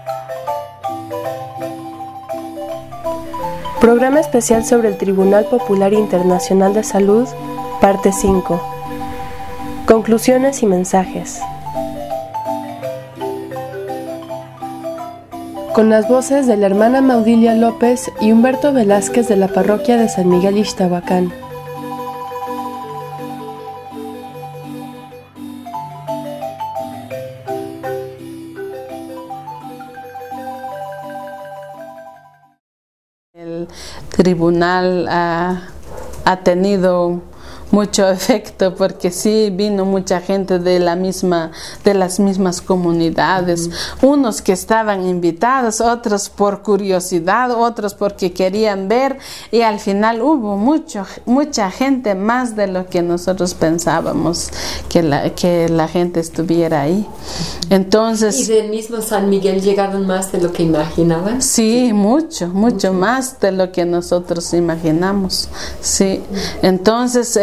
Programa especial sobre el Tribunal Popular Internacional de Salud, parte 5. Conclusiones y mensajes. Con las voces de la hermana Maudilia López y Humberto Velázquez de la parroquia de San Miguel Ixtahuacán. El tribunal ha tenido mucho efecto porque sí vino mucha gente de las mismas comunidades, unos que estaban invitados, otros por curiosidad, otros porque querían ver, y al final hubo mucha gente, más de lo que nosotros pensábamos que la gente estuviera ahí. Entonces, ¿y del mismo San Miguel llegaron más de lo que imaginaban? Sí, mucho más de lo que nosotros imaginamos. Sí, entonces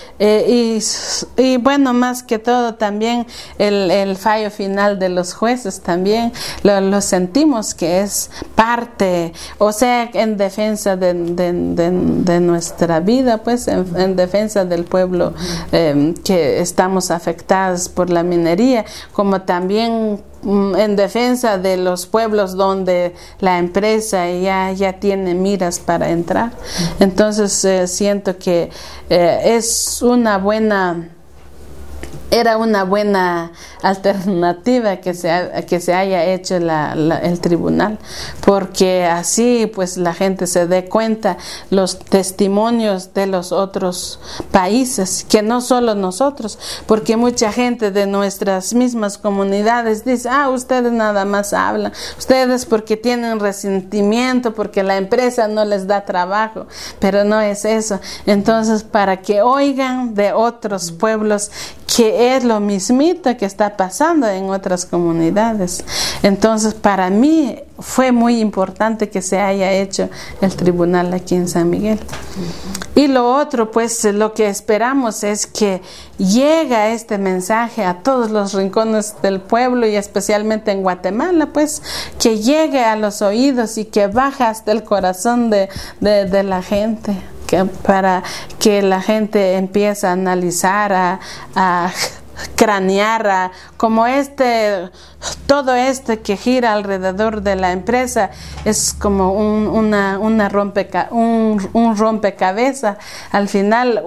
y bueno, más que todo también el fallo final de los jueces también lo sentimos que es parte, o sea, en defensa de nuestra vida, pues en defensa del pueblo que estamos afectados por la minería, como también en defensa de los pueblos donde la empresa ya tiene miras para entrar. Entonces siento que era una buena alternativa que se haya hecho el tribunal, porque así pues la gente se dé cuenta los testimonios de los otros países, que no solo nosotros, porque mucha gente de nuestras mismas comunidades dice, ustedes nada más hablan, ustedes porque tienen resentimiento, porque la empresa no les da trabajo, pero no es eso. Entonces, para que oigan de otros pueblos que es lo mismito que está pasando en otras comunidades. Entonces, para mí fue muy importante que se haya hecho el tribunal aquí en San Miguel. Y lo otro, pues, lo que esperamos es que llegue este mensaje a todos los rincones del pueblo y especialmente en Guatemala, pues, que llegue a los oídos y que baje hasta el corazón de la gente. Para que la gente empiece a analizar, a cranear, como todo que gira alrededor de la empresa es como un rompecabezas. Al final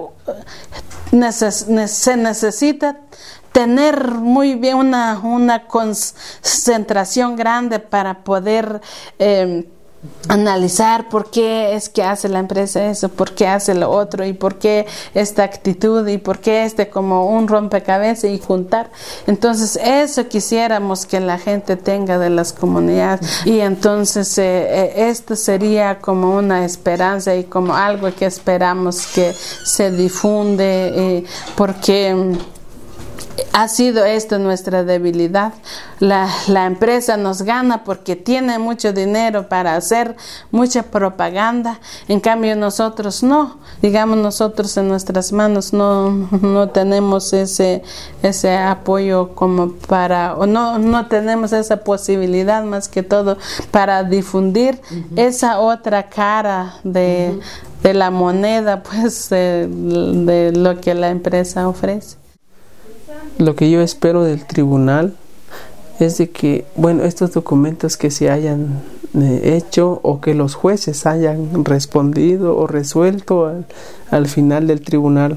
se necesita tener muy bien una concentración grande para poder analizar por qué es que hace la empresa eso, por qué hace lo otro, y por qué esta actitud, y por qué como un rompecabezas, y juntar. Entonces eso quisiéramos que la gente tenga de las comunidades, y entonces esto sería como una esperanza y como algo que esperamos que se difunde, porque ha sido esto nuestra debilidad. La empresa nos gana porque tiene mucho dinero para hacer mucha propaganda. En cambio nosotros no. Digamos, nosotros en nuestras manos no tenemos ese apoyo como para, o no tenemos esa posibilidad más que todo para difundir esa otra cara de la moneda, pues de lo que la empresa ofrece. Lo que yo espero del tribunal es de que, estos documentos que se hayan hecho, o que los jueces hayan respondido o resuelto al final del tribunal,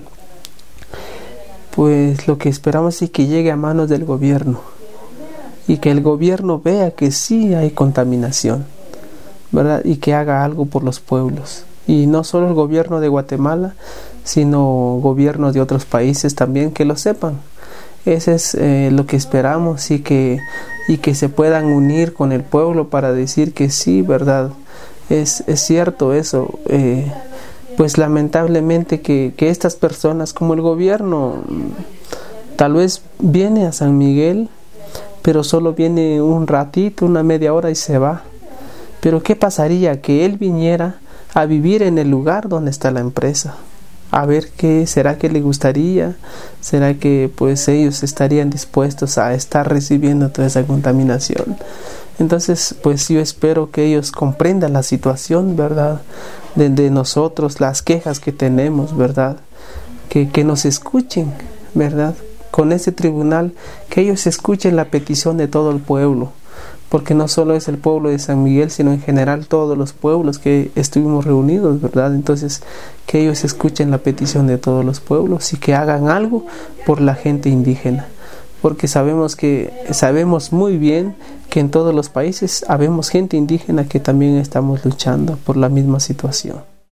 pues lo que esperamos es que llegue a manos del gobierno, y que el gobierno vea que sí hay contaminación, ¿verdad? Y que haga algo por los pueblos. Y no solo el gobierno de Guatemala, sino gobiernos de otros países también, que lo sepan. Ese es lo que esperamos, y que se puedan unir con el pueblo para decir que sí, verdad, es cierto eso. Pues lamentablemente que estas personas, como el gobierno, tal vez viene a San Miguel, pero solo viene un ratito, una media hora y se va. Pero ¿qué pasaría que él viniera a vivir en el lugar donde está la empresa? A ver qué será, que le gustaría, será que pues ellos estarían dispuestos a estar recibiendo toda esa contaminación. Entonces, pues yo espero que ellos comprendan la situación, ¿verdad? De nosotros, las quejas que tenemos, ¿verdad? Que nos escuchen, ¿verdad? Con ese tribunal, que ellos escuchen la petición de todo el pueblo, porque no solo es el pueblo de San Miguel, sino en general todos los pueblos que estuvimos reunidos, ¿verdad? Entonces, que ellos escuchen la petición de todos los pueblos y que hagan algo por la gente indígena, porque sabemos muy bien que en todos los países habemos gente indígena que también estamos luchando por la misma situación.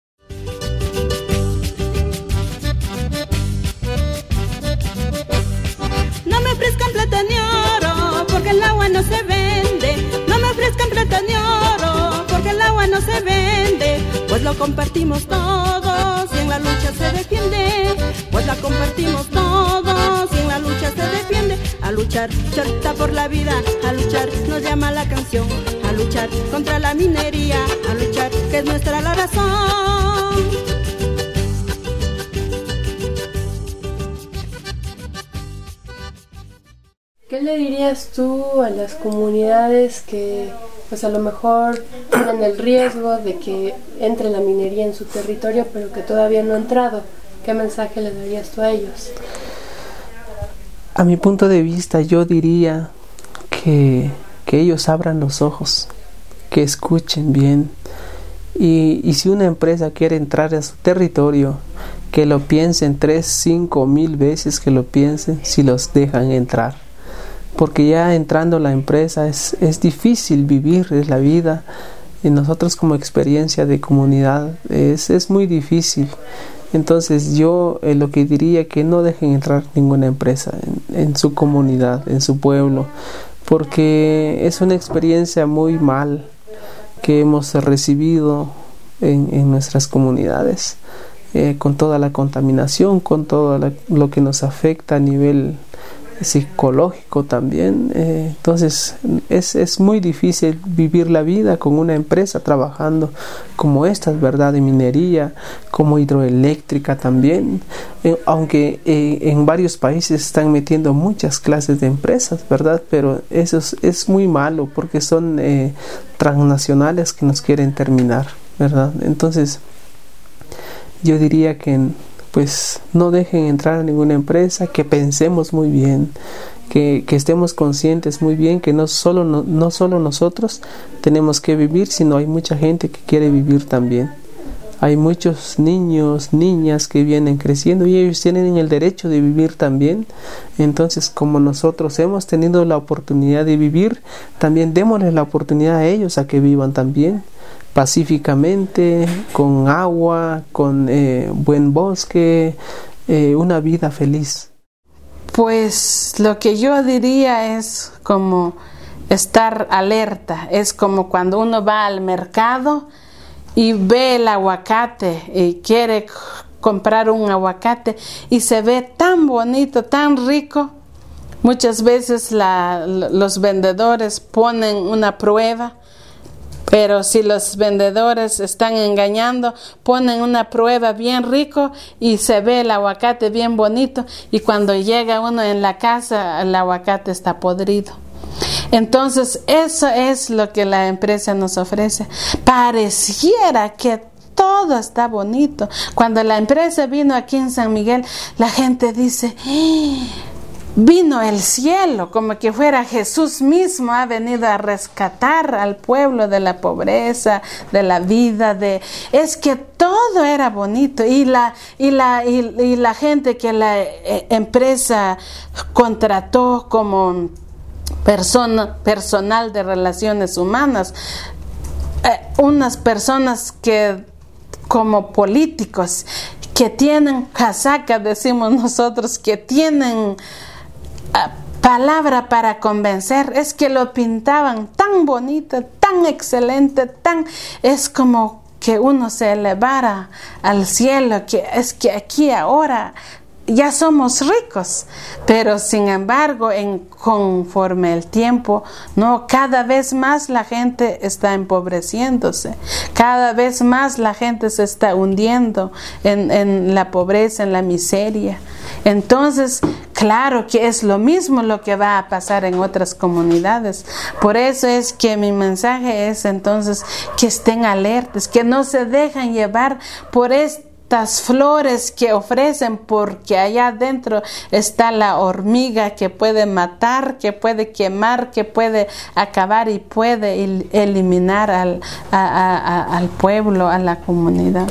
No me ofrezcan plata ni oro, porque el agua no se vende. No me ofrezcan plata ni oro, porque el agua no se vende. Pues lo compartimos todos y en la lucha se defiende. Pues la compartimos todos y en la lucha se defiende. A luchar, luchar por la vida, a luchar nos llama la canción. A luchar contra la minería, a luchar que es nuestra la razón. ¿Qué le dirías tú a las comunidades que pues a lo mejor tienen el riesgo de que entre la minería en su territorio pero que todavía no ha entrado? ¿Qué mensaje le darías tú a ellos? A mi punto de vista, yo diría que ellos abran los ojos, que escuchen bien, y si una empresa quiere entrar a su territorio, que lo piensen 3, 5 mil veces, que lo piensen si los dejan entrar, porque ya entrando la empresa es difícil vivir, es la vida, y nosotros como experiencia de comunidad es muy difícil. Entonces yo lo que diría que no dejen entrar ninguna empresa en su comunidad, en su pueblo, porque es una experiencia muy mal que hemos recibido en nuestras comunidades, con toda la contaminación, con todo lo que nos afecta a nivel psicológico también. Entonces es muy difícil vivir la vida con una empresa trabajando como estas, ¿verdad? De minería, como hidroeléctrica también, aunque en varios países están metiendo muchas clases de empresas, ¿verdad? Pero eso es muy malo porque son transnacionales que nos quieren terminar, ¿verdad? Entonces yo diría que pues no dejen entrar a ninguna empresa, que pensemos muy bien, que estemos conscientes muy bien que no solo nosotros tenemos que vivir, sino hay mucha gente que quiere vivir también. Hay muchos niños, niñas que vienen creciendo y ellos tienen el derecho de vivir también. Entonces, como nosotros hemos tenido la oportunidad de vivir, también démosles la oportunidad a ellos a que vivan también pacíficamente, con agua, con buen bosque, una vida feliz. Pues lo que yo diría es como estar alerta, es como cuando uno va al mercado y ve el aguacate y quiere comprar un aguacate y se ve tan bonito, tan rico. Muchas veces los vendedores ponen una prueba, pero si los vendedores están engañando, ponen una prueba bien rico y se ve el aguacate bien bonito, y cuando llega uno en la casa, el aguacate está podrido. Entonces eso es lo que la empresa nos ofrece. Pareciera que todo está bonito. Cuando la empresa vino aquí en San Miguel, la gente dice: vino el cielo, como que fuera Jesús mismo ha venido a rescatar al pueblo de la pobreza, de la vida, es que todo era bonito, y la gente que la empresa contrató como personal de relaciones humanas, unas personas que como políticos que tienen casaca, decimos nosotros, que tienen palabra para convencer, es que lo pintaban tan bonito, tan excelente, es como que uno se elevara al cielo, que es que aquí ahora ya somos ricos, pero sin embargo conforme el tiempo, no, cada vez más la gente está empobreciéndose, cada vez más la gente se está hundiendo en la pobreza, en la miseria. Entonces claro que es lo mismo lo que va a pasar en otras comunidades. Por eso es que mi mensaje es entonces que estén alertas, que no se dejen llevar por estas flores que ofrecen, porque allá adentro está la hormiga que puede matar, que puede quemar, que puede acabar y puede eliminar al pueblo, a la comunidad.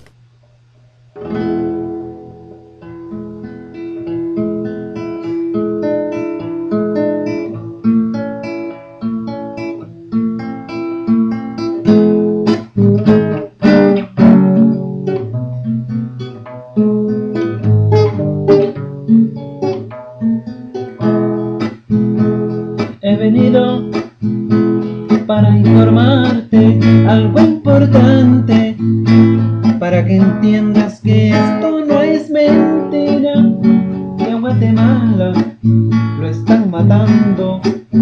He venido para informarte algo importante, para que entiendas que esto no es mentira, que a Guatemala lo están matando.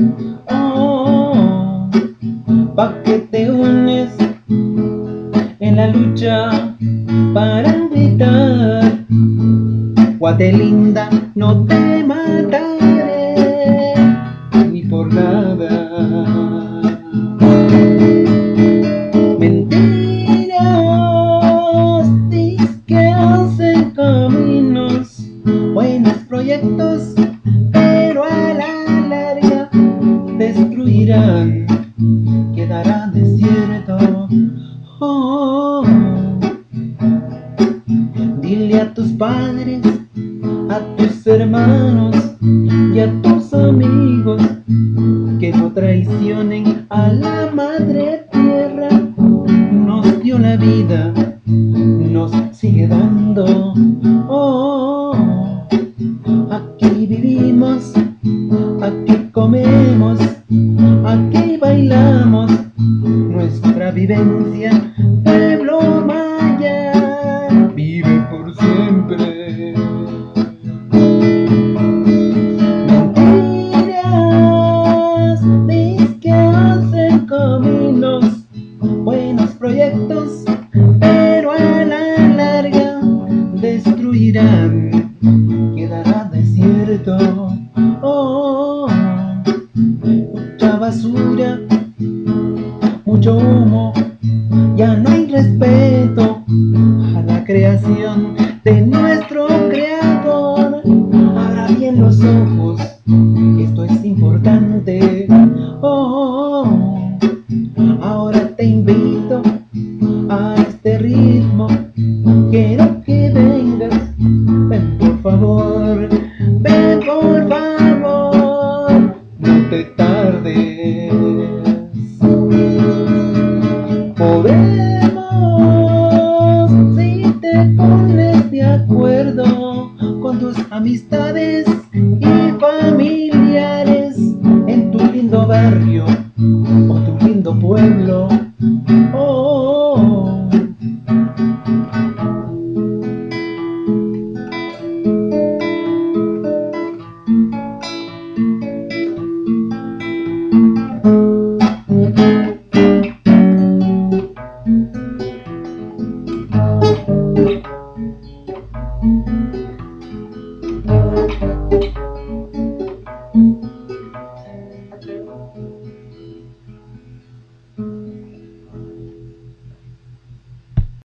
Oh, pa' que te unes en la lucha para evitar, Guatelinda, no te mataré ni por nada. Mentiras, dices que hacen caminos, buenos proyectos, pero a la larga destruirán, quedará desierto. Oh, dile a tus padres, a tus hermanos y a tus amigos que no traicionen a la madre tierra. Nos dio la vida, nos sigue dando. Oh, aquí vivimos, aquí comemos, aquí bailamos nuestra vivencia. Pueblo maya vive por siempre. Mentiras, dices que hacen caminos, buenos proyectos, pero a la larga destruirán, quedará desierto. Oh, mucha basura, mucho humo, ya no hay respeto a la creación de nuestro creador. Abra bien los ojos, esto es importante. Oh, ahora te invito a este ritmo, quiero que vengas. Ven por favor, ven por favor, no te tardes. Podemos, si te pones de acuerdo con tus amistades y familiares, en tu lindo barrio o tu lindo pueblo. Oh, oh.